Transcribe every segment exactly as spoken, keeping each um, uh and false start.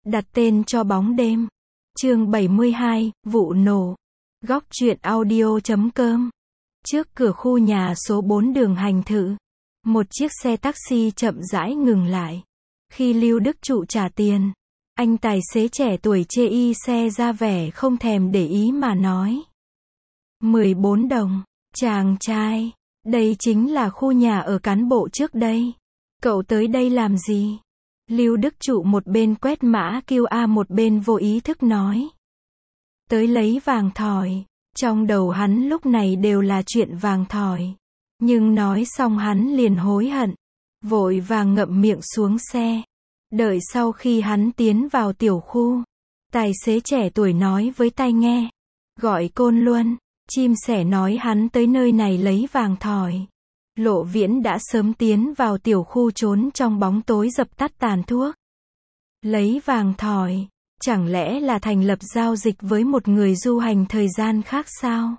Đặt tên cho bóng đêm. Chương bảy mươi hai, vụ nổ. Góc truyện audio chấm com. Trước cửa khu nhà số bốn đường Hành Thự, một chiếc xe taxi chậm rãi ngừng lại. Khi Lưu Đức Trụ trả tiền, anh tài xế trẻ tuổi chê y xe ra vẻ không thèm để ý mà nói. mười bốn đồng, chàng trai, đây chính là khu nhà ở cán bộ trước đây. Cậu tới đây làm gì? Lưu Đức Trụ một bên quét mã quy rờ một bên vô ý thức nói. Tới lấy vàng thỏi. Trong đầu hắn lúc này đều là chuyện vàng thỏi. Nhưng nói xong hắn liền hối hận. Vội vàng ngậm miệng xuống xe. Đợi sau khi hắn tiến vào tiểu khu, tài xế trẻ tuổi nói với tai nghe. Gọi Côn Luân, chim sẻ nói hắn tới nơi này lấy vàng thỏi. Lộ Viễn đã sớm tiến vào tiểu khu trốn trong bóng tối dập tắt tàn thuốc. Lấy vàng thỏi, chẳng lẽ là thành lập giao dịch với một người du hành thời gian khác sao?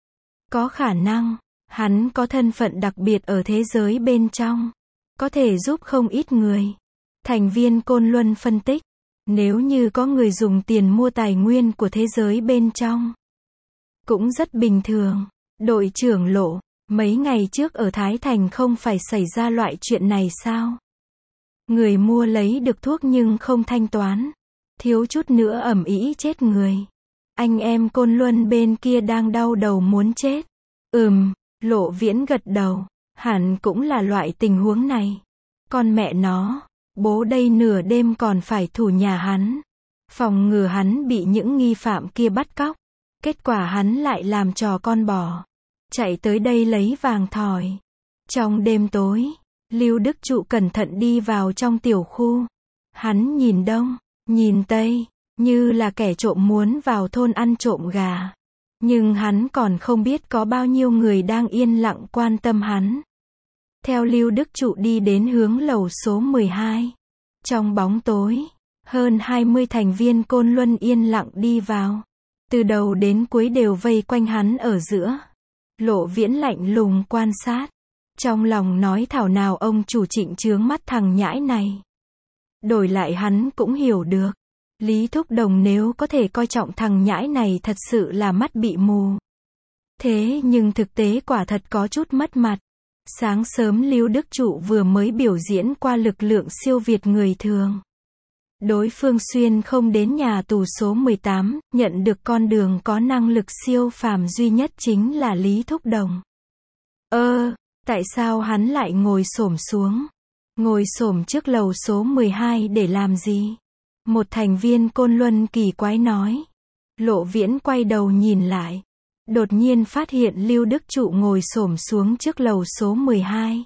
Có khả năng, hắn có thân phận đặc biệt ở thế giới bên trong, có thể giúp không ít người. Thành viên Côn Luân phân tích, nếu như có người dùng tiền mua tài nguyên của thế giới bên trong, cũng rất bình thường. Đội trưởng Lộ, mấy ngày trước ở Thái Thành không phải xảy ra loại chuyện này sao? Người mua lấy được thuốc nhưng không thanh toán, thiếu chút nữa ầm ĩ chết người. Anh em Côn Luân bên kia đang đau đầu muốn chết. Ừm, Lộ Viễn gật đầu, hẳn cũng là loại tình huống này. Con mẹ nó, bố đây nửa đêm còn phải thủ nhà hắn, phòng ngừa hắn bị những nghi phạm kia bắt cóc. Kết quả hắn lại làm trò con bò, chạy tới đây lấy vàng thỏi. Trong đêm tối, Lưu Đức Trụ cẩn thận đi vào trong tiểu khu. Hắn nhìn đông, nhìn tây, như là kẻ trộm muốn vào thôn ăn trộm gà. Nhưng hắn còn không biết có bao nhiêu người đang yên lặng quan tâm hắn. Theo Lưu Đức Trụ đi đến hướng lầu số mười hai. Trong bóng tối, hơn hai mươi thành viên Côn Luân yên lặng đi vào. Từ đầu đến cuối đều vây quanh hắn ở giữa. Lộ Viễn lạnh lùng quan sát. Trong lòng nói thảo nào ông chủ Trịnh chướng mắt thằng nhãi này. Đổi lại hắn cũng hiểu được. Lý Thúc Đồng nếu có thể coi trọng thằng nhãi này thật sự là mắt bị mù. Thế nhưng thực tế quả thật có chút mất mặt. Sáng sớm Lưu Đức Trụ vừa mới biểu diễn qua lực lượng siêu việt người thường. Đối phương xuyên không đến nhà tù số mười tám, nhận được con đường có năng lực siêu phàm duy nhất chính là Lý Thúc Đồng. Ơ, tại sao hắn lại ngồi xổm xuống? Ngồi xổm trước lầu số mười hai để làm gì? Một thành viên Côn Luân kỳ quái nói. Lộ Viễn quay đầu nhìn lại. Đột nhiên phát hiện Lưu Đức Trụ ngồi xổm xuống trước lầu số mười hai.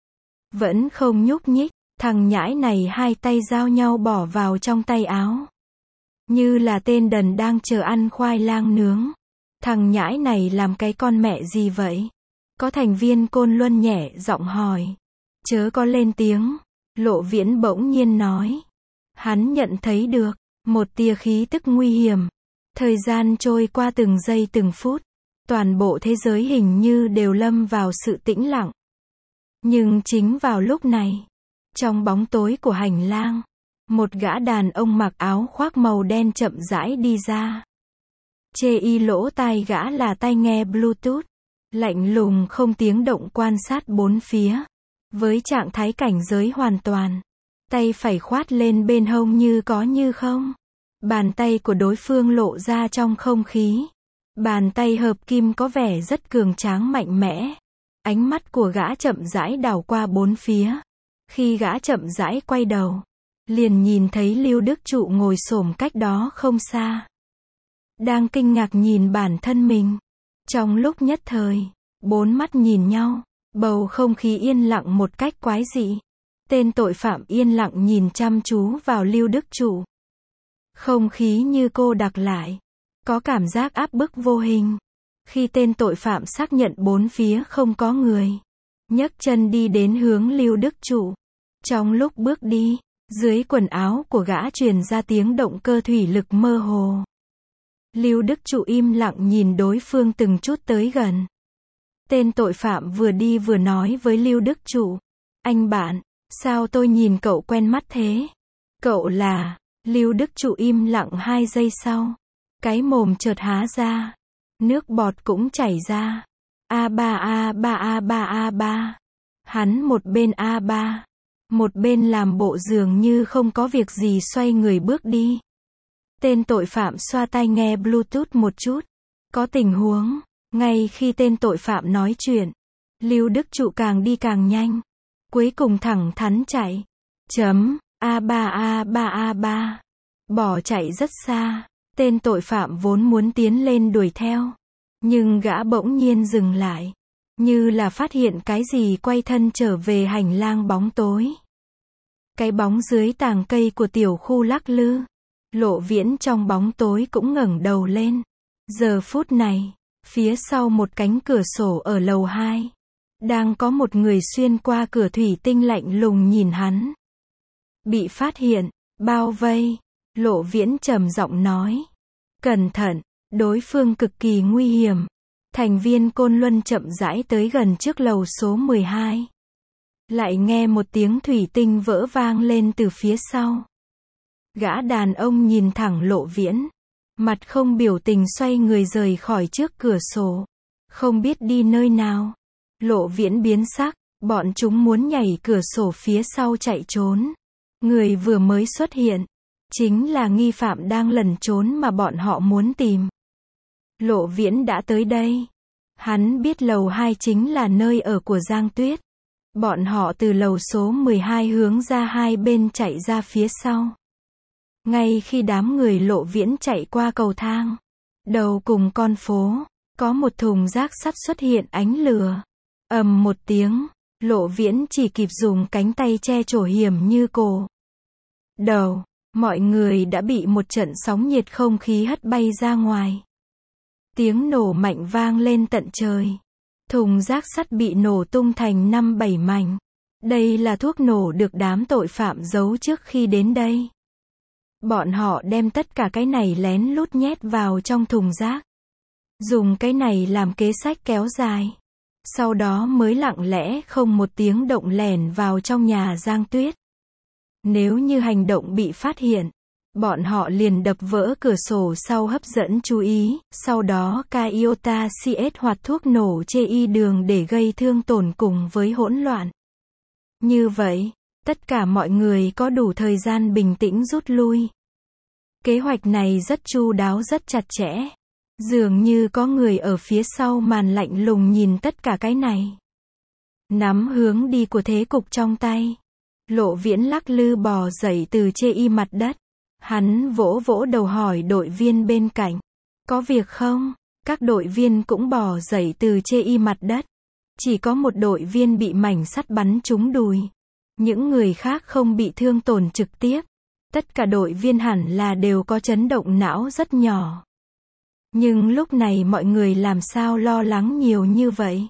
Vẫn không nhúc nhích. Thằng nhãi này hai tay giao nhau bỏ vào trong tay áo. Như là tên đần đang chờ ăn khoai lang nướng. Thằng nhãi này làm cái con mẹ gì vậy? Có thành viên Côn Luân nhẹ giọng hỏi. Chớ có lên tiếng. Lộ Viễn bỗng nhiên nói. Hắn nhận thấy được một tia khí tức nguy hiểm. Thời gian trôi qua từng giây từng phút. Toàn bộ thế giới hình như đều lâm vào sự tĩnh lặng. Nhưng chính vào lúc này, trong bóng tối của hành lang, một gã đàn ông mặc áo khoác màu đen chậm rãi đi ra. Chê y lỗ tai gã là tai nghe Bluetooth, lạnh lùng không tiếng động quan sát bốn phía, với trạng thái cảnh giới hoàn toàn. Tay phải khoát lên bên hông như có như không. Bàn tay của đối phương lộ ra trong không khí. Bàn tay hợp kim có vẻ rất cường tráng mạnh mẽ. Ánh mắt của gã chậm rãi đảo qua bốn phía. Khi gã chậm rãi quay đầu, liền nhìn thấy Lưu Đức Trụ ngồi xổm cách đó không xa. Đang kinh ngạc nhìn bản thân mình. Trong lúc nhất thời, bốn mắt nhìn nhau, bầu không khí yên lặng một cách quái dị. Tên tội phạm yên lặng nhìn chăm chú vào Lưu Đức Trụ. Không khí như cô đặc lại, có cảm giác áp bức vô hình. Khi tên tội phạm xác nhận bốn phía không có người, nhấc chân đi đến hướng Lưu Đức Trụ. Trong lúc bước đi, dưới quần áo của gã truyền ra tiếng động cơ thủy lực mơ hồ. Lưu Đức Trụ im lặng nhìn đối phương từng chút tới gần. Tên tội phạm vừa đi vừa nói với Lưu Đức Trụ. Anh bạn, sao tôi nhìn cậu quen mắt thế? Cậu là... Lưu Đức Trụ im lặng hai giây sau. Cái mồm chợt há ra. Nước bọt cũng chảy ra. A ba a ba a ba a ba. Hắn một bên a ba. Một bên làm bộ dường như không có việc gì xoay người bước đi. Tên tội phạm xoa tai nghe Bluetooth một chút. Có tình huống. Ngay khi tên tội phạm nói chuyện, Lưu Đức Trụ càng đi càng nhanh. Cuối cùng thẳng thắn chạy. Chấm. A ba a ba a ba. Bỏ chạy rất xa. Tên tội phạm vốn muốn tiến lên đuổi theo. Nhưng gã bỗng nhiên dừng lại. Như là phát hiện cái gì, quay thân trở về hành lang bóng tối. Cái bóng dưới tàng cây của tiểu khu lắc lư. Lộ Viễn trong bóng tối cũng ngẩng đầu lên. Giờ phút này, phía sau một cánh cửa sổ ở lầu hai, đang có một người xuyên qua cửa thủy tinh lạnh lùng nhìn hắn. Bị phát hiện, bao vây, Lộ Viễn trầm giọng nói. Cẩn thận, đối phương cực kỳ nguy hiểm. Thành viên Côn Luân chậm rãi tới gần trước lầu số mười hai. Lại nghe một tiếng thủy tinh vỡ vang lên từ phía sau. Gã đàn ông nhìn thẳng Lộ Viễn. Mặt không biểu tình xoay người rời khỏi trước cửa sổ. Không biết đi nơi nào. Lộ Viễn biến sắc. Bọn chúng muốn nhảy cửa sổ phía sau chạy trốn. Người vừa mới xuất hiện. Chính là nghi phạm đang lẩn trốn mà bọn họ muốn tìm. Lộ Viễn đã tới đây. Hắn biết lầu hai chính là nơi ở của Giang Tuyết. Bọn họ từ lầu số mười hai hướng ra hai bên chạy ra phía sau. Ngay khi đám người Lộ Viễn chạy qua cầu thang, đầu cùng con phố, có một thùng rác sắt xuất hiện ánh lửa. Ầm một tiếng, Lộ Viễn chỉ kịp dùng cánh tay che chổ hiểm như cổ. Đầu, mọi người đã bị một trận sóng nhiệt không khí hất bay ra ngoài. Tiếng nổ mạnh vang lên tận trời. Thùng rác sắt bị nổ tung thành năm bảy mảnh. Đây là thuốc nổ được đám tội phạm giấu trước khi đến đây. Bọn họ đem tất cả cái này lén lút nhét vào trong thùng rác. Dùng cái này làm kế sách kéo dài. Sau đó mới lặng lẽ không một tiếng động lẻn vào trong nhà Giang Tuyết. Nếu như hành động bị phát hiện, bọn họ liền đập vỡ cửa sổ sau hấp dẫn chú ý, sau đó cai iota xê ét hoặc thuốc nổ chê y đường để gây thương tổn cùng với hỗn loạn. Như vậy, tất cả mọi người có đủ thời gian bình tĩnh rút lui. Kế hoạch này rất chu đáo, rất chặt chẽ. Dường như có người ở phía sau màn lạnh lùng nhìn tất cả cái này. Nắm hướng đi của thế cục trong tay. Lộ Viễn lắc lư bò dậy từ chê y mặt đất. Hắn vỗ vỗ đầu hỏi đội viên bên cạnh. Có việc không? Các đội viên cũng bò dậy từ chê y mặt đất. Chỉ có một đội viên bị mảnh sắt bắn trúng đùi. Những người khác không bị thương tổn trực tiếp. Tất cả đội viên hẳn là đều có chấn động não rất nhỏ. Nhưng lúc này mọi người làm sao lo lắng nhiều như vậy?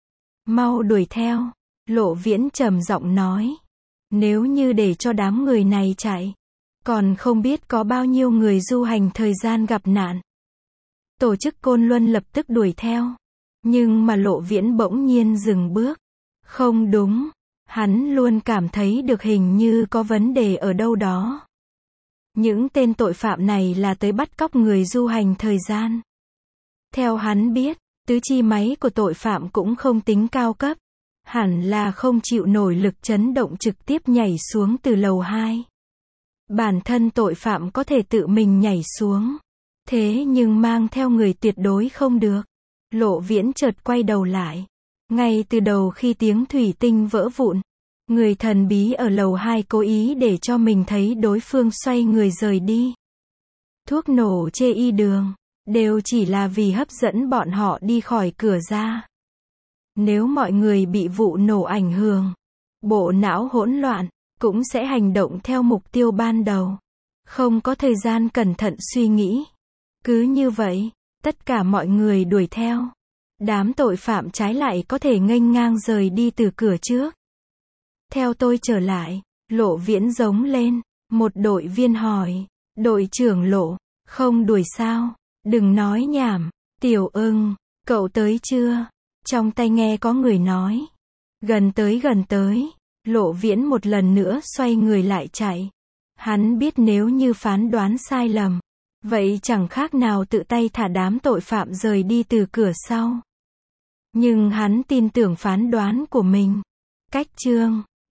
Mau đuổi theo. Lộ Viễn trầm giọng nói. Nếu như để cho đám người này chạy, còn không biết có bao nhiêu người du hành thời gian gặp nạn. Tổ chức Côn Luân lập tức đuổi theo. Nhưng mà Lộ Viễn bỗng nhiên dừng bước. Không đúng. Hắn luôn cảm thấy được hình như có vấn đề ở đâu đó. Những tên tội phạm này là tới bắt cóc người du hành thời gian. Theo hắn biết, tứ chi máy của tội phạm cũng không tính cao cấp. Hẳn là không chịu nổi lực chấn động trực tiếp nhảy xuống từ lầu hai. Bản thân tội phạm có thể tự mình nhảy xuống. Thế nhưng mang theo người tuyệt đối không được. Lộ Viễn chợt quay đầu lại. Ngay từ đầu khi tiếng thủy tinh vỡ vụn, người thần bí ở lầu hai cố ý để cho mình thấy đối phương xoay người rời đi. Thuốc nổ chê y đường, đều chỉ là vì hấp dẫn bọn họ đi khỏi cửa ra. Nếu mọi người bị vụ nổ ảnh hưởng, bộ não hỗn loạn, cũng sẽ hành động theo mục tiêu ban đầu. Không có thời gian cẩn thận suy nghĩ. Cứ như vậy, tất cả mọi người đuổi theo. Đám tội phạm trái lại có thể nghênh ngang rời đi từ cửa trước. Theo tôi trở lại, Lộ Viễn giống lên. Một đội viên hỏi, đội trưởng Lộ, không đuổi sao? Đừng nói nhảm. Tiểu Ưng, cậu tới chưa? Trong tai nghe có người nói. Gần tới gần tới. Lộ Viễn một lần nữa xoay người lại chạy. Hắn biết nếu như phán đoán sai lầm, vậy chẳng khác nào tự tay thả đám tội phạm rời đi từ cửa sau. Nhưng hắn tin tưởng phán đoán của mình. Cách chương